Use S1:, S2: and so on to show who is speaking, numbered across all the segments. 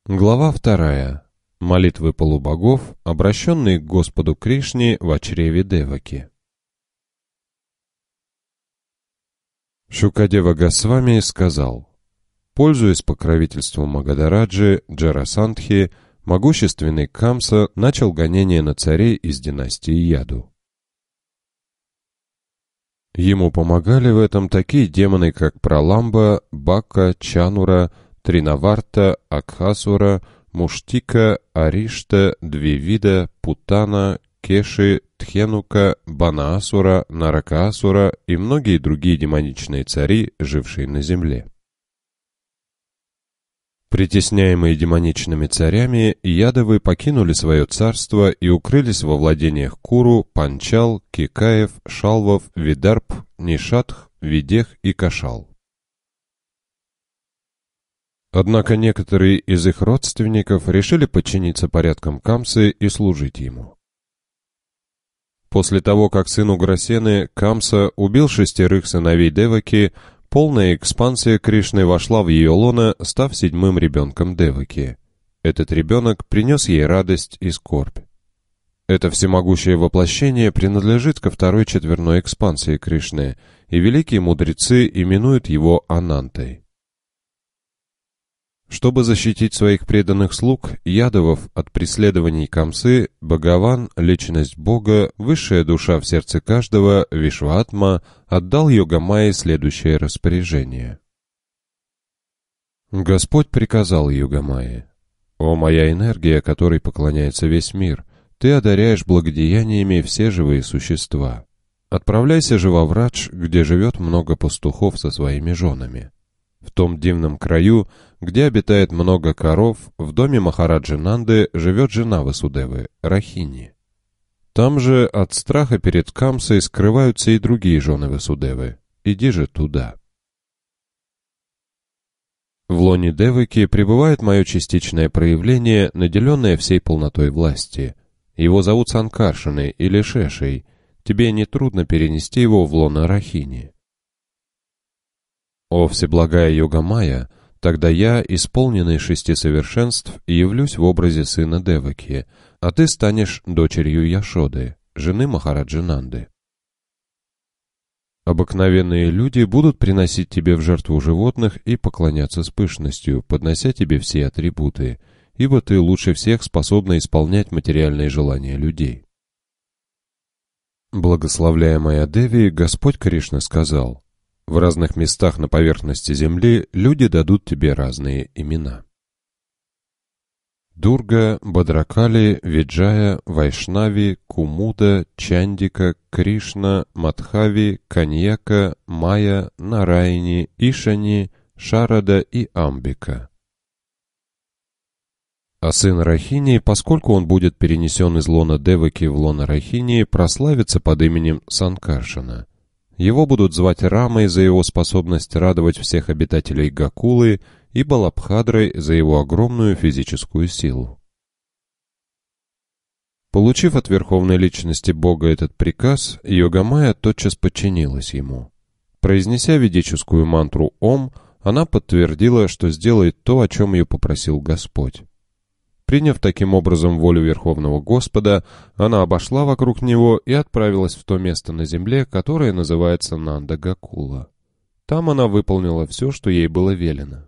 S1: Глава 2. Молитвы полубогов, обращенные к Господу Кришне в чреве Деваки. Шукадева Госвами сказал: пользуясь покровительством Магадхараджи, Джарасандхи, могущественный Камса начал гонение на царей из династии Яду. Ему помогали в этом такие демоны, как Праламба, Бака, Чанура, Тринаварта, Акхасура, Муштика, Аришта, Двивида, Путана, Кеши, Тхенука, Банаасура, Наракаасура и многие другие демоничные цари, жившие на земле. Притесняемые демоничными царями, ядовы покинули свое царство и укрылись во владениях Куру, Панчал, Кикаев, Шалвов, Видарб, Нишатх, Видех и Кашал. Однако некоторые из их родственников решили подчиниться порядкам Камсы и служить ему. После того, как сын Уграсены, Камса, убил 6 сыновей Деваки, полная экспансия Кришны вошла в ее лоно, став 7-м ребенком Деваки. Этот ребенок принес ей радость и скорбь. Это всемогущее воплощение принадлежит ко второй четверной экспансии Кришны, и великие мудрецы именуют его Анантой. Чтобы защитить своих преданных слуг, ядовов, от преследований Камсы, Бхагаван, личность Бога, высшая душа в сердце каждого, Вишваатма, отдал Йогамайе следующее распоряжение. Господь приказал Йогамайе: «О моя энергия, которой поклоняется весь мир, ты одаряешь благодеяниями все живые существа. Отправляйся же во Врадж, где живет много пастухов со своими женами. В том дивном краю, где обитает много коров, в доме Махараджи Нанды живет жена Васудевы, Рахини. Там же от страха перед Камсой скрываются и другие жены Васудевы. Иди же туда». В лоне Деваки пребывает мое частичное проявление, наделенное всей полнотой власти. Его зовут Санкаршиной или Шешей. Тебе нетрудно перенести его в лоно Рахини. О всеблагая Йогамайя, тогда я, исполненный 6 совершенств, явлюсь в образе сына Деваки, а ты станешь дочерью Яшоды, жены Махараджи Нанды. Обыкновенные люди будут приносить тебе в жертву животных и поклоняться с пышностью, поднося тебе все атрибуты, ибо ты лучше всех способна исполнять материальные желания людей. Благословляя моя Деви, Господь Кришна сказал: в разных местах на поверхности земли люди дадут тебе разные имена. Дурга, Бадракали, Виджая, Вайшнави, Кумуда, Чандика, Кришна, Мадхави, Каньяка, Майя, Нарайни, Ишани, Шарада и Амбика. А сын Рахини, поскольку он будет перенесен из лона Деваки в лоно Рахини, прославится под именем Санкаршана. Его будут звать Рамой за его способность радовать всех обитателей Гокулы и Балабхадрой за его огромную физическую силу. Получив от Верховной Личности Бога этот приказ, Йогамайя тотчас подчинилась ему. Произнеся ведическую мантру «Ом», она подтвердила, что сделает то, о чем ее попросил Господь. Приняв таким образом волю Верховного Господа, она обошла вокруг него и отправилась в то место на земле, которое называется Нанда-Гокула. Там она выполнила все, что ей было велено.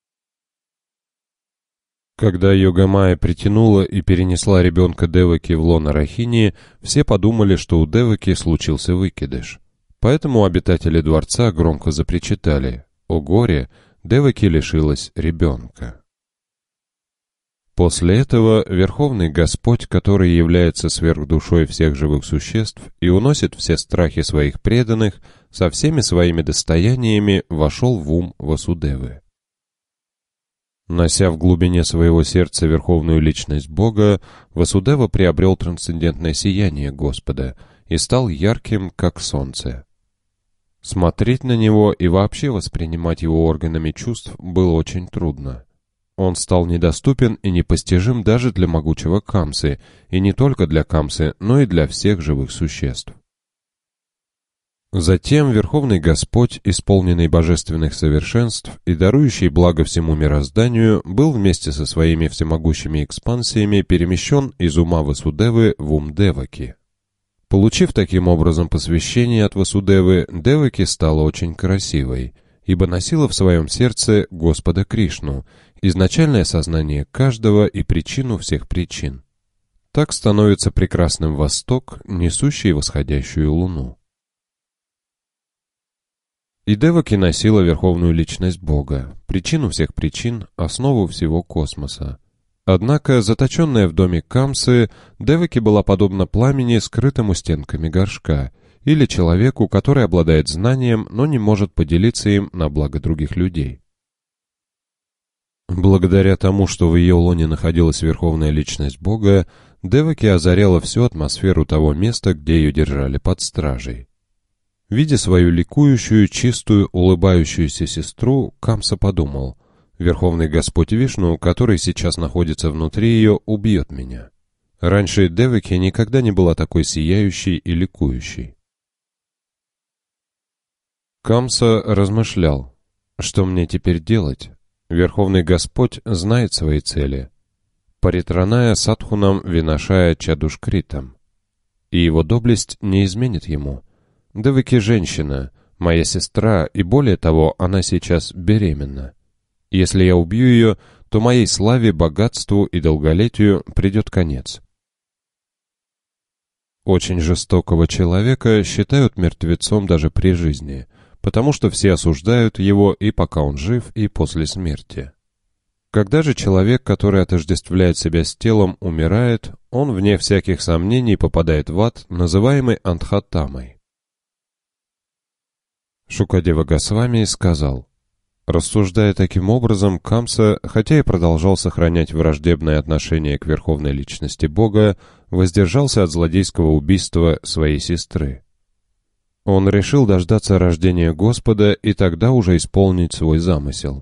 S1: Когда Йогамайя притянула и перенесла ребенка Деваки в лоно Рахини, все подумали, что у Деваки случился выкидыш. Поэтому обитатели дворца громко запричитали: «О горе! Деваки лишилась ребенка». После этого Верховный Господь, который является сверхдушой всех живых существ и уносит все страхи своих преданных, со всеми своими достояниями вошел в ум Васудевы. Нося в глубине своего сердца Верховную Личность Бога, Васудева приобрел трансцендентное сияние Господа и стал ярким, как солнце. Смотреть на него и вообще воспринимать его органами чувств было очень трудно. Он стал недоступен и непостижим даже для могучего Камсы, и не только для Камсы, но и для всех живых существ. Затем Верховный Господь, исполненный божественных совершенств и дарующий благо всему мирозданию, был вместе со своими всемогущими экспансиями перемещен из ума Васудевы в ум Деваки. Получив таким образом посвящение от Васудевы, Деваки стала очень красивой, ибо носила в своем сердце Господа Кришну, изначальное сознание каждого и причину всех причин. Так становится прекрасным Восток, несущий восходящую луну. И Деваки носила верховную личность Бога, причину всех причин, основу всего космоса. Однако, заточенная в доме Камсы, Деваки была подобна пламени, скрытому стенками горшка, или человеку, который обладает знанием, но не может поделиться им на благо других людей. Благодаря тому, что в ее лоне находилась верховная личность Бога, Деваки озаряла всю атмосферу того места, где ее держали под стражей. Видя свою ликующую, чистую, улыбающуюся сестру, Камса подумал: Верховный Господь Вишну, который сейчас находится внутри ее, убьет меня. Раньше Деваки никогда не была такой сияющей и ликующей. Камса размышлял: что мне теперь делать? Верховный Господь знает свои цели. Паритраная садхунам винашая чадушкритам. И его доблесть не изменит ему. Деваки женщина, моя сестра, и более того, она сейчас беременна. Если я убью ее, то моей славе, богатству и долголетию придет конец. Очень жестокого человека считают мертвецом даже при жизни, потому что все осуждают его и пока он жив, и после смерти. Когда же человек, который отождествляет себя с телом, умирает, он, вне всяких сомнений, попадает в ад, называемый Андхатамой. Шукадева Госвами сказал: рассуждая таким образом, Камса, хотя и продолжал сохранять враждебное отношение к верховной личности Бога, воздержался от злодейского убийства своей сестры. Он решил дождаться рождения Господа и тогда уже исполнить свой замысел.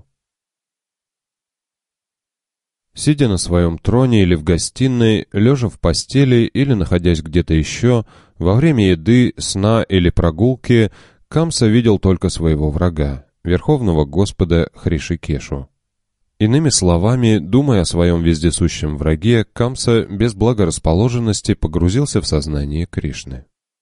S1: Сидя на своем троне или в гостиной, лежа в постели или находясь где-то еще, во время еды, сна или прогулки, Камса видел только своего врага, Верховного Господа Хришикешу. Иными словами, думая о своем вездесущем враге, Камса без благорасположенности погрузился в сознание Кришны.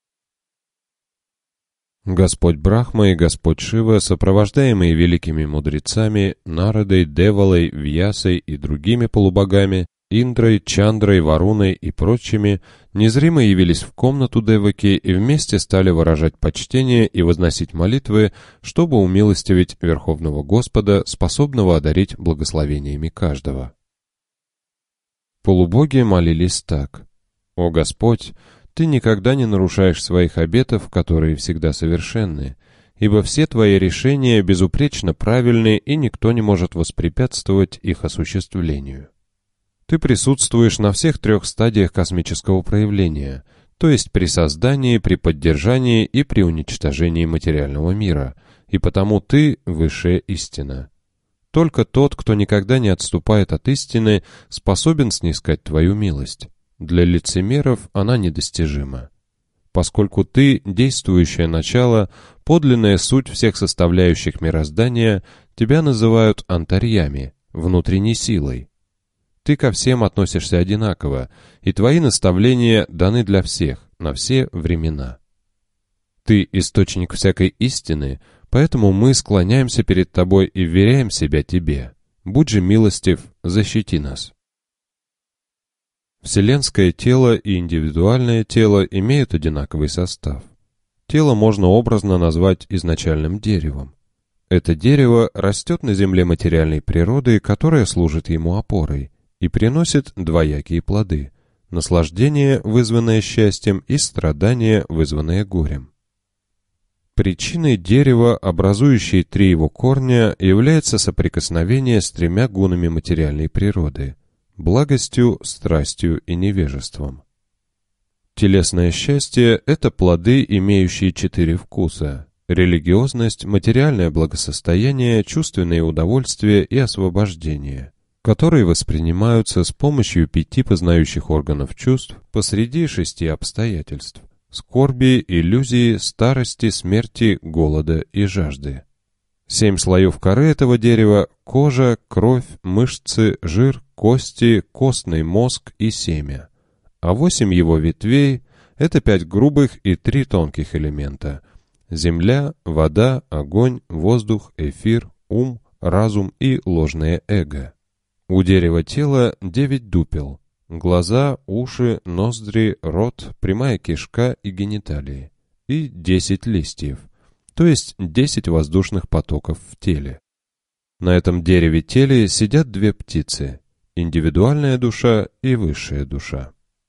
S1: Господь Брахма и Господь Шива, сопровождаемые великими мудрецами, Нарадой, Девалой, Вьясой и другими полубогами, Индрой, Чандрой, Варуной и прочими, незримо явились в комнату Деваки и вместе стали выражать почтение и возносить молитвы, чтобы умилостивить Верховного Господа, способного одарить благословениями каждого. Полубоги молились так: «О Господь, Ты никогда не нарушаешь своих обетов, которые всегда совершенны, ибо все Твои решения безупречно правильны, и никто не может воспрепятствовать их осуществлению. Ты присутствуешь на всех 3 стадиях космического проявления, то есть при создании, при поддержании и при уничтожении материального мира, и потому Ты — высшая истина. Только тот, кто никогда не отступает от истины, способен снискать Твою милость. Для лицемеров она недостижима. Поскольку Ты — действующее начало, подлинная суть всех составляющих мироздания, Тебя называют антарьями, внутренней силой. Ты ко всем относишься одинаково, и Твои наставления даны для всех, на все времена. Ты — источник всякой истины, поэтому мы склоняемся перед Тобой и вверяем себя Тебе. Будь же милостив, защити нас». Вселенское тело и индивидуальное тело имеют одинаковый состав. Тело можно образно назвать изначальным деревом. Это дерево растет на земле материальной природы, которая служит ему опорой, и приносит двоякие плоды – наслаждение, вызванное счастьем, и страдание, вызванное горем. Причиной дерева, образующей 3 его корня, является соприкосновение с 3 гунами материальной природы – благостью, страстью и невежеством. Телесное счастье – это плоды, имеющие 4 вкуса – религиозность, материальное благосостояние, чувственные удовольствия и освобождение, которые воспринимаются с помощью 5 познающих органов чувств посреди 6 обстоятельств – скорби, иллюзии, старости, смерти, голода и жажды. 7 слоев коры этого дерева – кожа, кровь, мышцы, жир, кости, костный мозг и семя. А 8 его ветвей – это 5 грубых и 3 тонких элемента – земля, вода, огонь, воздух, эфир, ум, разум и ложное эго. У дерева тела 9 дупел – глаза, уши, ноздри, рот, прямая кишка и гениталии. И 10 листьев, то есть 10 воздушных потоков в теле. На этом дереве-теле сидят 2 птицы – индивидуальная душа и высшая душа.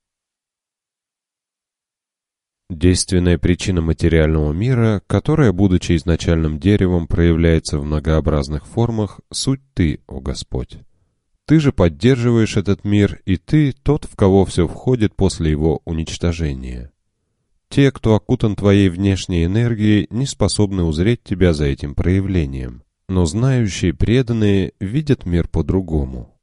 S1: Действенная причина материального мира, которая, будучи изначальным деревом, проявляется в многообразных формах, суть Ты, о Господь. Ты же поддерживаешь этот мир, и Ты тот, в кого все входит после его уничтожения. Те, кто окутан Твоей внешней энергией, не способны узреть Тебя за этим проявлением, но знающие преданные видят мир по-другому.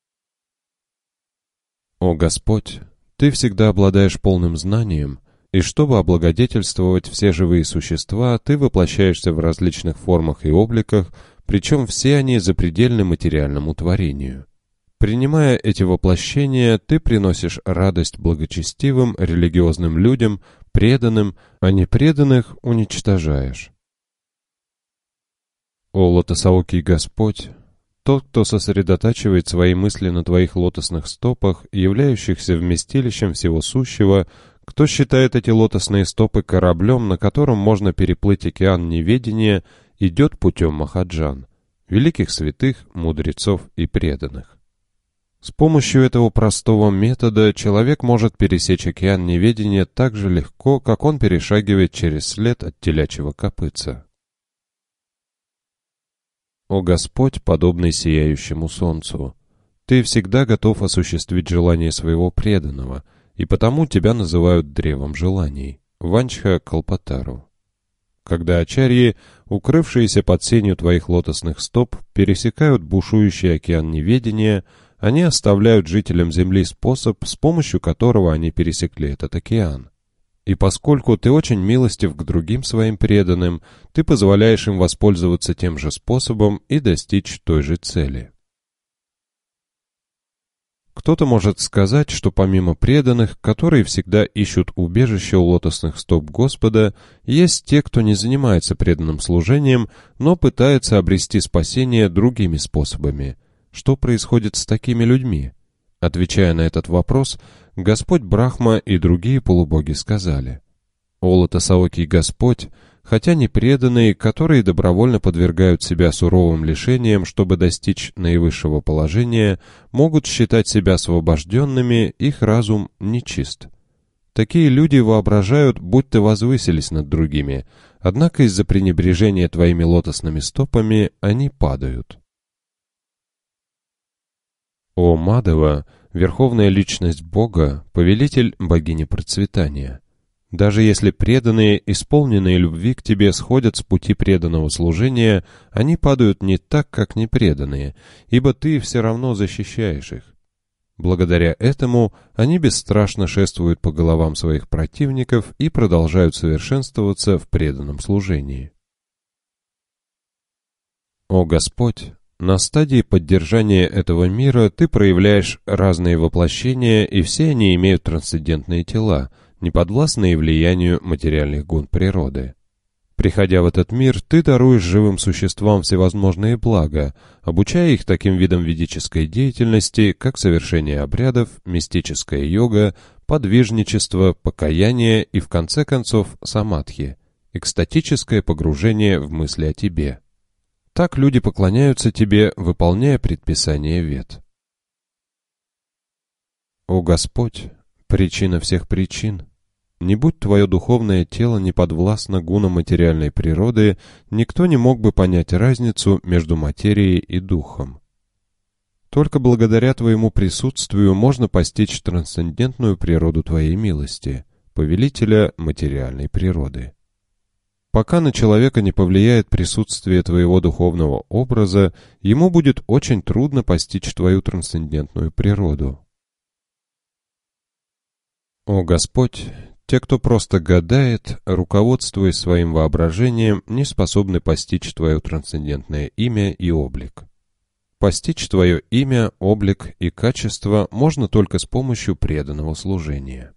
S1: О Господь, Ты всегда обладаешь полным знанием, и чтобы облагодетельствовать все живые существа, Ты воплощаешься в различных формах и обликах, причем все они запредельны материальному творению. Принимая эти воплощения, Ты приносишь радость благочестивым, религиозным людям, преданным, а непреданных уничтожаешь. О лотосоокий Господь, тот, кто сосредотачивает свои мысли на Твоих лотосных стопах, являющихся вместилищем всего сущего, кто считает эти лотосные стопы кораблем, на котором можно переплыть океан неведения, идет путем Махаджан, великих святых, мудрецов и преданных. С помощью этого простого метода человек может пересечь океан неведения так же легко, как он перешагивает через след от телячьего копытца. О Господь, подобный сияющему солнцу, Ты всегда готов осуществить желание своего преданного, и потому Тебя называют древом желаний, Ванчха Калпатару. Когда ачарьи, укрывшиеся под сенью Твоих лотосных стоп, пересекают бушующий океан неведения, они оставляют жителям Земли способ, с помощью которого они пересекли этот океан. И поскольку Ты очень милостив к другим Своим преданным, Ты позволяешь им воспользоваться тем же способом и достичь той же цели. Кто-то может сказать, что помимо преданных, которые всегда ищут убежище у лотосных стоп Господа, есть те, кто не занимается преданным служением, но пытается обрести спасение другими способами. Что происходит с такими людьми? Отвечая на этот вопрос, Господь Брахма и другие полубоги сказали: «О лотосоокий Господь, хотя не преданные, которые добровольно подвергают себя суровым лишениям, чтобы достичь наивысшего положения, могут считать себя освобожденными, их разум нечист. Такие люди воображают, будто возвысились над другими, однако из-за пренебрежения Твоими лотосными стопами они падают». О Мадава, верховная личность Бога, повелитель богини процветания, даже если преданные, исполненные любви к Тебе, сходят с пути преданного служения, они падают не так, как непреданные, ибо Ты все равно защищаешь их. Благодаря этому они бесстрашно шествуют по головам своих противников и продолжают совершенствоваться в преданном служении. О Господь! На стадии поддержания этого мира Ты проявляешь разные воплощения, и все они имеют трансцендентные тела, неподвластные влиянию материальных гун природы. Приходя в этот мир, Ты даруешь живым существам всевозможные блага, обучая их таким видам ведической деятельности, как совершение обрядов, мистическая йога, подвижничество, покаяние и, в конце концов, самадхи, экстатическое погружение в мысли о Тебе. Так люди поклоняются Тебе, выполняя предписания Вед. О Господь, причина всех причин! Не будь Твое духовное тело неподвластно гунам материальной природы, никто не мог бы понять разницу между материей и духом. Только благодаря Твоему присутствию можно постичь трансцендентную природу Твоей милости, повелителя материальной природы. Пока на человека не повлияет присутствие Твоего духовного образа, ему будет очень трудно постичь Твою трансцендентную природу. О Господь, Те, кто просто гадает, руководствуясь своим воображением, не способны постичь твое трансцендентное имя и облик. Постичь твое имя, облик и качество можно только с помощью преданного служения.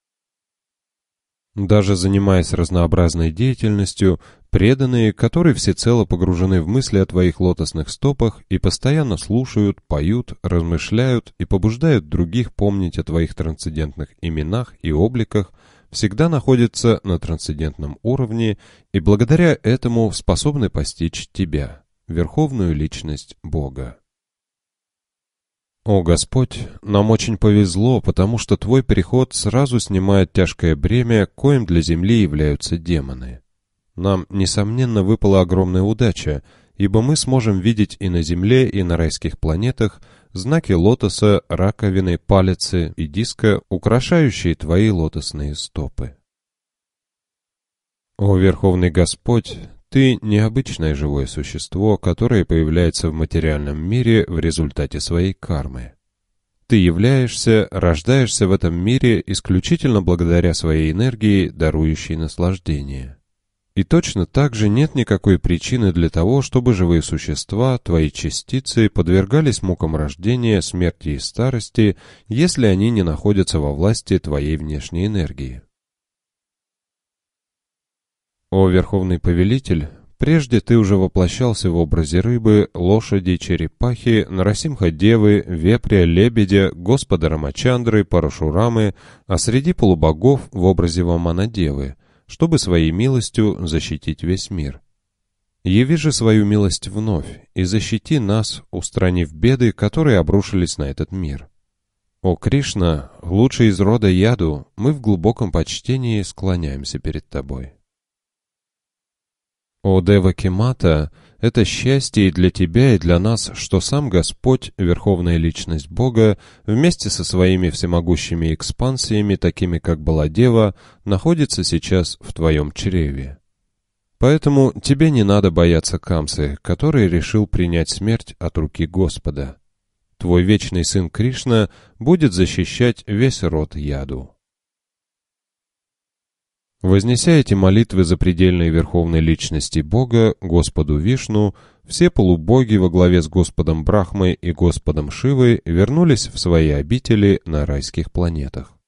S1: Даже занимаясь разнообразной деятельностью, преданные, которые всецело погружены в мысли о твоих лотосных стопах и постоянно слушают, поют, размышляют и побуждают других помнить о твоих трансцендентных именах и обликах, всегда находятся на трансцендентном уровне и благодаря этому способны постичь тебя, Верховную Личность Бога. О Господь, нам очень повезло, потому что Твой приход сразу снимает тяжкое бремя, коим для земли являются демоны. Нам, несомненно, выпала огромная удача, ибо мы сможем видеть и на земле, и на райских планетах знаки лотоса, раковины, палицы и диска, украшающие Твои лотосные стопы. О Верховный Господь, Ты необычное живое существо, которое появляется в материальном мире в результате своей кармы. Ты являешься, рождаешься в этом мире исключительно благодаря своей энергии, дарующей наслаждение. И точно так же нет никакой причины для того, чтобы живые существа, твои частицы, подвергались мукам рождения, смерти и старости, если они не находятся во власти твоей внешней энергии. О Верховный Повелитель, прежде ты уже воплощался в образе рыбы, лошади, черепахи, Нарасимха-девы, вепря, лебедя, Господа Рамачандры, Парашурамы, а среди полубогов в образе Вамана-девы, чтобы своей милостью защитить весь мир. Яви же свою милость вновь и защити нас, устранив беды, которые обрушились на этот мир. О Кришна, лучший из рода Яду, мы в глубоком почтении склоняемся перед Тобой. О Деваки-мата, это счастье и для Тебя, и для нас, что сам Господь, Верховная Личность Бога, вместе со своими всемогущими экспансиями, такими как Баладева, находится сейчас в Твоем чреве. Поэтому Тебе не надо бояться Камсы, который решил принять смерть от руки Господа. Твой вечный сын Кришна будет защищать весь род Яду. Вознеся эти молитвы за предельной верховной личности Бога, Господу Вишну, все полубоги во главе с Господом Брахмой и Господом Шивой вернулись в свои обители на райских планетах.